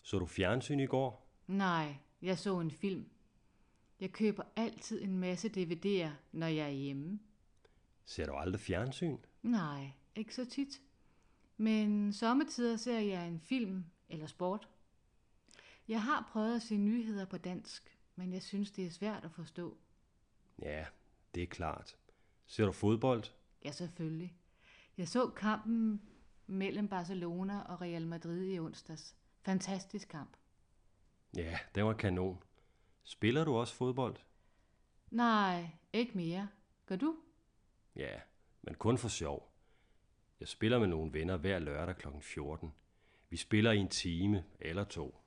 Så du fjernsyn i går? Nej, jeg så en film. Jeg køber altid en masse DVD'er, når jeg er hjemme. Ser du aldrig fjernsyn? Nej, ikke så tit. Men sommetider ser jeg en film eller sport. Jeg har prøvet at se nyheder på dansk, men jeg synes, det er svært at forstå. Ja, det er klart. Ser du fodbold? Ja, selvfølgelig. Jeg så kampen mellem Barcelona og Real Madrid i onsdags. Fantastisk kamp. Ja, det var kanon. Spiller du også fodbold? Nej, ikke mere. Gør du? Ja, men kun for sjov. Jeg spiller med nogle venner hver lørdag kl. 14. Vi spiller i en time eller to.